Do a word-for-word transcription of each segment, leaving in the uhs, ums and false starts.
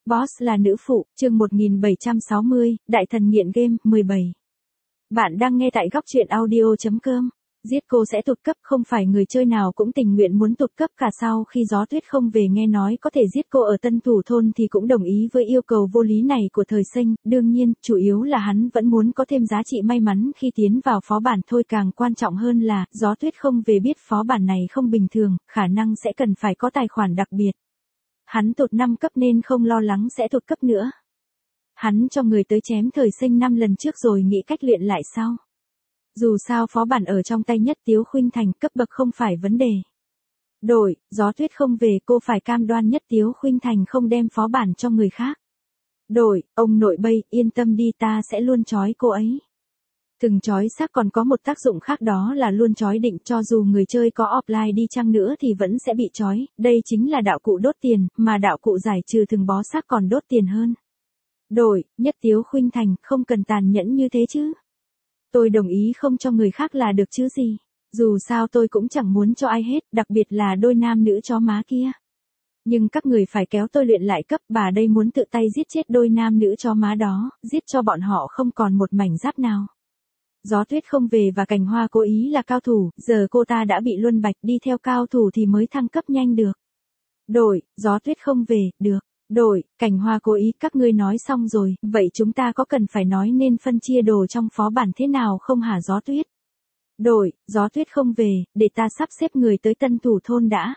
Boss là nữ phụ, chương một nghìn bảy trăm sáu mươi, Đại thần nghiện game, mười bảy. Bạn đang nghe tại góc truyện audio chấm com. Giết cô sẽ tụt cấp, không phải người chơi nào cũng tình nguyện muốn tụt cấp cả. Sau khi Gió Tuyết không về nghe nói có thể giết cô ở Tân Thủ Thôn thì cũng đồng ý với yêu cầu vô lý này của Thời Sinh. Đương nhiên, chủ yếu là hắn vẫn muốn có thêm giá trị may mắn khi tiến vào phó bản thôi. Càng quan trọng hơn là, Gió Tuyết không về biết phó bản này không bình thường, khả năng sẽ cần phải có tài khoản đặc biệt. Hắn tụt năm cấp nên không lo lắng sẽ tụt cấp nữa. Hắn cho người tới chém Thời Sinh năm lần trước rồi nghĩ cách luyện lại sau. Dù sao phó bản ở trong tay Nhất Tiếu Khuynh Thành, cấp bậc không phải vấn đề. Đổi, Gió Tuyết không về cô phải cam đoan Nhất Tiếu Khuynh Thành không đem phó bản cho người khác. Đổi, ông nội Bây, yên tâm đi, ta sẽ luôn trói cô ấy. Thừng trói xác còn có một tác dụng khác, đó là luôn trói định, cho dù người chơi có offline đi chăng nữa thì vẫn sẽ bị trói. Đây chính là đạo cụ đốt tiền, mà đạo cụ giải trừ thừng bó xác còn đốt tiền hơn. Đổi, Nhất Tiếu Khuynh Thành, không cần tàn nhẫn như thế chứ. Tôi đồng ý không cho người khác là được chứ gì. Dù sao tôi cũng chẳng muốn cho ai hết, đặc biệt là đôi nam nữ chó má kia. Nhưng các người phải kéo tôi luyện lại cấp, bà đây muốn tự tay giết chết đôi nam nữ chó má đó, giết cho bọn họ không còn một mảnh giáp nào. Gió Tuyết không về và Cành Hoa cố ý là cao thủ, giờ cô ta đã bị luân bạch, đi theo cao thủ thì mới thăng cấp nhanh được. Đổi, Gió Tuyết không về, được. Đổi, Cành Hoa cố ý, các ngươi nói xong rồi, vậy chúng ta có cần phải nói nên phân chia đồ trong phó bản thế nào không hả Gió Tuyết? Đổi, Gió Tuyết không về, để ta sắp xếp người tới Tân Thủ Thôn đã.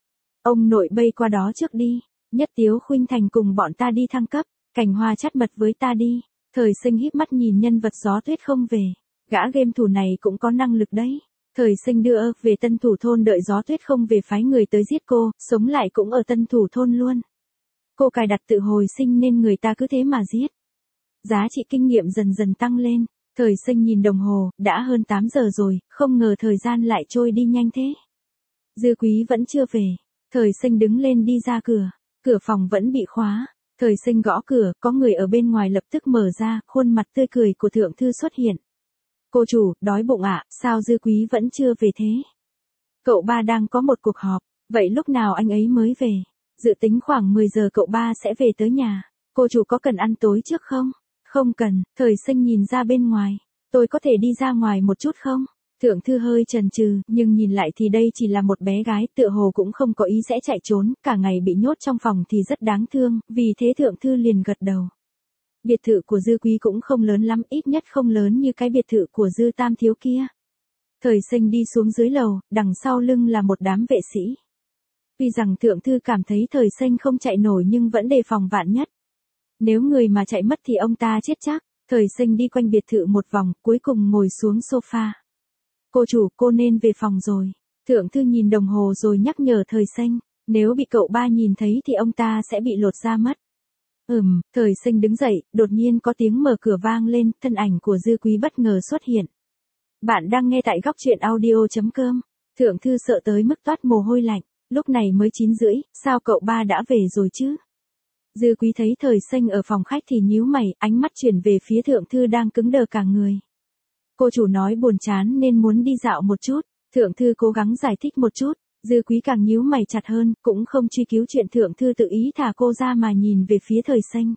Ông nội Bây qua đó trước đi, Nhất Tiếu Khuynh Thành cùng bọn ta đi thăng cấp, Cành Hoa chắt mật với ta đi. Thời Sinh híp mắt nhìn nhân vật Gió Tuyết không về, gã game thủ này cũng có năng lực đấy. Thời Sinh đưa về Tân Thủ Thôn đợi Gió Tuyết không về phái người tới giết cô, sống lại cũng ở Tân Thủ Thôn luôn. Cô cài đặt tự hồi sinh nên người ta cứ thế mà giết. Giá trị kinh nghiệm dần dần tăng lên. Thời Sinh nhìn đồng hồ, đã hơn tám giờ rồi, không ngờ thời gian lại trôi đi nhanh thế. Dư Quý vẫn chưa về. Thời Sinh đứng lên đi ra cửa. Cửa phòng vẫn bị khóa. Thời Sinh gõ cửa, có người ở bên ngoài lập tức mở ra, khuôn mặt tươi cười của Thượng Thư xuất hiện. Cô chủ, đói bụng ạ, à, sao Dư Quý vẫn chưa về thế? Cậu ba đang có một cuộc họp, vậy lúc nào anh ấy mới về? Dự tính khoảng mười giờ cậu ba sẽ về tới nhà. Cô chủ có cần ăn tối trước không? Không cần. Thời Sinh nhìn ra bên ngoài. Tôi có thể đi ra ngoài một chút không? Thượng Thư hơi chần chừ, nhưng nhìn lại thì đây chỉ là một bé gái, tựa hồ cũng không có ý sẽ chạy trốn, cả ngày bị nhốt trong phòng thì rất đáng thương, vì thế Thượng Thư liền gật đầu. Biệt thự của Dư Quý cũng không lớn lắm, ít nhất không lớn như cái biệt thự của Dư Tam Thiếu kia. Thời Sinh đi xuống dưới lầu, đằng sau lưng là một đám vệ sĩ. Tuy rằng Thượng Thư cảm thấy Thời Sinh không chạy nổi nhưng vẫn đề phòng vạn nhất. Nếu người mà chạy mất thì ông ta chết chắc. Thời Sinh đi quanh biệt thự một vòng, cuối cùng ngồi xuống sofa. Cô chủ, cô nên về phòng rồi. Thượng Thư nhìn đồng hồ rồi nhắc nhở Thời Sinh, nếu bị cậu ba nhìn thấy thì ông ta sẽ bị lột da mất. Ừm, Thời Sinh đứng dậy, đột nhiên có tiếng mở cửa vang lên, thân ảnh của Dư Quý bất ngờ xuất hiện. Bạn đang nghe tại góc truyện audio chấm com. Thượng Thư sợ tới mức toát mồ hôi lạnh. Lúc này mới chín rưỡi, sao cậu ba đã về rồi chứ? Dư Quý thấy Thời Sinh ở phòng khách thì nhíu mày, ánh mắt chuyển về phía Thượng Thư đang cứng đờ cả người. Cô chủ nói buồn chán nên muốn đi dạo một chút. Thượng Thư cố gắng giải thích một chút. Dư Quý càng nhíu mày chặt hơn, cũng không truy cứu chuyện Thượng Thư tự ý thả cô ra mà nhìn về phía Thời Sinh.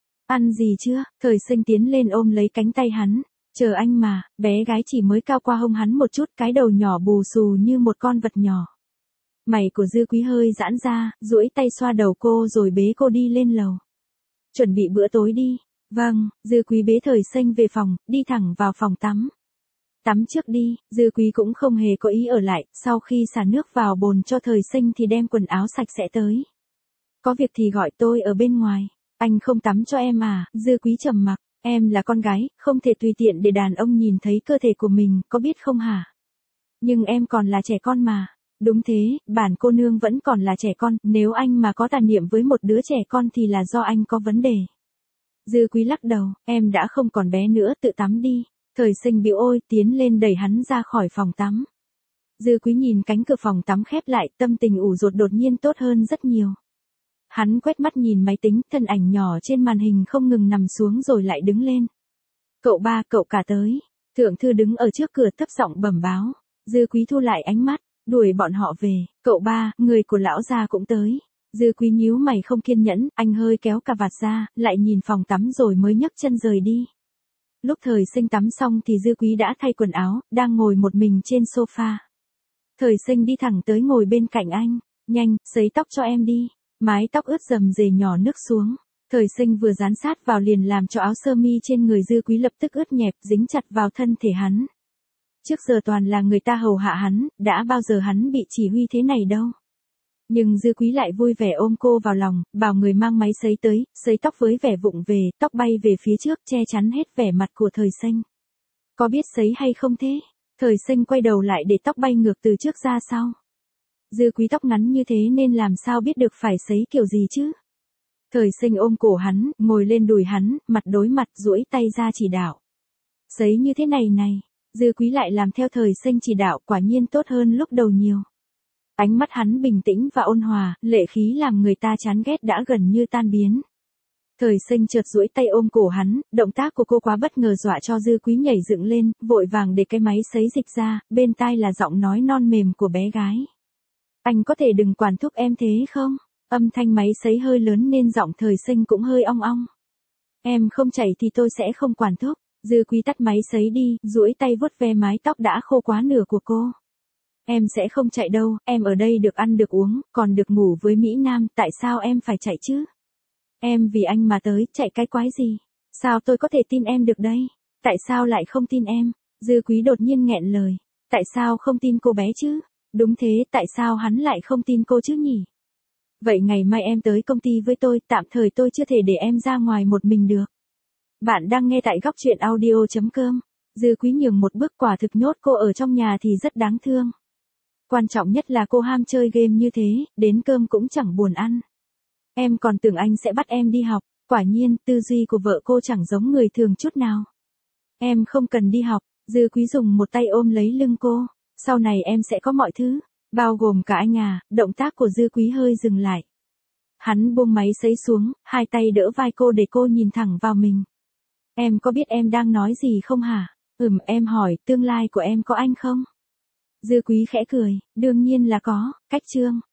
Ăn gì chưa? Thời Sinh tiến lên ôm lấy cánh tay hắn. Chờ anh mà, bé gái chỉ mới cao qua hông hắn một chút, cái đầu nhỏ bù xù như một con vật nhỏ. Mày của Dư Quý hơi giãn ra, duỗi tay xoa đầu cô rồi bế cô đi lên lầu. Chuẩn bị bữa tối đi. Vâng, Dư Quý bế Thời Sinh về phòng, đi thẳng vào phòng tắm. Tắm trước đi, Dư Quý cũng không hề có ý ở lại, sau khi xả nước vào bồn cho Thời Sinh thì đem quần áo sạch sẽ tới. Có việc thì gọi tôi ở bên ngoài. Anh không tắm cho em à? Dư Quý trầm mặc, em là con gái, không thể tùy tiện để đàn ông nhìn thấy cơ thể của mình, có biết không hả? Nhưng em còn là trẻ con mà. Đúng thế, bản cô nương vẫn còn là trẻ con, nếu anh mà có tà niệm với một đứa trẻ con thì là do anh có vấn đề. Dư Quý lắc đầu, em đã không còn bé nữa, tự tắm đi. Thời Sinh bĩu ôi, tiến lên đẩy hắn ra khỏi phòng tắm. Dư Quý nhìn cánh cửa phòng tắm khép lại, tâm tình ủ rột đột nhiên tốt hơn rất nhiều. Hắn quét mắt nhìn máy tính, thân ảnh nhỏ trên màn hình không ngừng nằm xuống rồi lại đứng lên. Cậu ba, cậu cả tới. Thượng Thư đứng ở trước cửa thấp giọng bẩm báo. Dư Quý thu lại ánh mắt, đuổi bọn họ về. Cậu ba, người của lão gia cũng tới. Dư Quý nhíu mày không kiên nhẫn, anh hơi kéo cà vạt ra, lại nhìn phòng tắm rồi mới nhấc chân rời đi. Lúc Thời Sinh tắm xong thì Dư Quý đã thay quần áo, đang ngồi một mình trên sofa. Thời Sinh đi thẳng tới ngồi bên cạnh anh, nhanh, sấy tóc cho em đi. Mái tóc ướt rầm rề nhỏ nước xuống. Thời Sinh vừa dán sát vào liền làm cho áo sơ mi trên người Dư Quý lập tức ướt nhẹp, dính chặt vào thân thể hắn. Trước giờ toàn là người ta hầu hạ hắn, đã bao giờ hắn bị chỉ huy thế này đâu. Nhưng Dư Quý lại vui vẻ ôm cô vào lòng, bảo người mang máy sấy tới, sấy tóc với vẻ vụng về, tóc bay về phía trước che chắn hết vẻ mặt của Thời Sinh. Có biết sấy hay không thế? Thời Sinh quay đầu lại để tóc bay ngược từ trước ra sau. Dư Quý tóc ngắn như thế nên làm sao biết được phải sấy kiểu gì chứ? Thời Sinh ôm cổ hắn, ngồi lên đùi hắn, mặt đối mặt duỗi tay ra chỉ đạo. Sấy như thế này này, Dư Quý lại làm theo Thời Sinh chỉ đạo, quả nhiên tốt hơn lúc đầu nhiều. Ánh mắt hắn bình tĩnh và ôn hòa, lệ khí làm người ta chán ghét đã gần như tan biến. Thời Sinh chợt duỗi tay ôm cổ hắn, động tác của cô quá bất ngờ dọa cho Dư Quý nhảy dựng lên, vội vàng để cái máy sấy dịch ra, bên tai là giọng nói non mềm của bé gái. Anh có thể đừng quản thúc em thế không? Âm thanh máy sấy hơi lớn nên giọng Thời Sinh cũng hơi ong ong. Em không chảy thì tôi sẽ không quản thúc. Dư Quý tắt máy sấy đi, duỗi tay vuốt ve mái tóc đã khô quá nửa của cô. Em sẽ không chạy đâu, em ở đây được ăn được uống, còn được ngủ với Mỹ Nam, tại sao em phải chạy chứ? Em vì anh mà tới, chạy cái quái gì? Sao tôi có thể tin em được đây? Tại sao lại không tin em? Dư Quý đột nhiên nghẹn lời. Tại sao không tin cô bé chứ? Đúng thế, tại sao hắn lại không tin cô chứ nhỉ? Vậy ngày mai em tới công ty với tôi, tạm thời tôi chưa thể để em ra ngoài một mình được. Bạn đang nghe tại góc truyện audio chấm com. Dư Quý nhường một bước, quả thực nhốt cô ở trong nhà thì rất đáng thương. Quan trọng nhất là cô ham chơi game như thế, đến cơm cũng chẳng buồn ăn. Em còn tưởng anh sẽ bắt em đi học, quả nhiên tư duy của vợ cô chẳng giống người thường chút nào. Em không cần đi học, Dư Quý dùng một tay ôm lấy lưng cô, sau này em sẽ có mọi thứ, bao gồm cả anh à. Động tác của Dư Quý hơi dừng lại. Hắn buông máy sấy xuống, hai tay đỡ vai cô để cô nhìn thẳng vào mình. Em có biết em đang nói gì không hả? Ừm, em hỏi, tương lai của em có anh không? Dư Quý khẽ cười, đương nhiên là có, cách trương.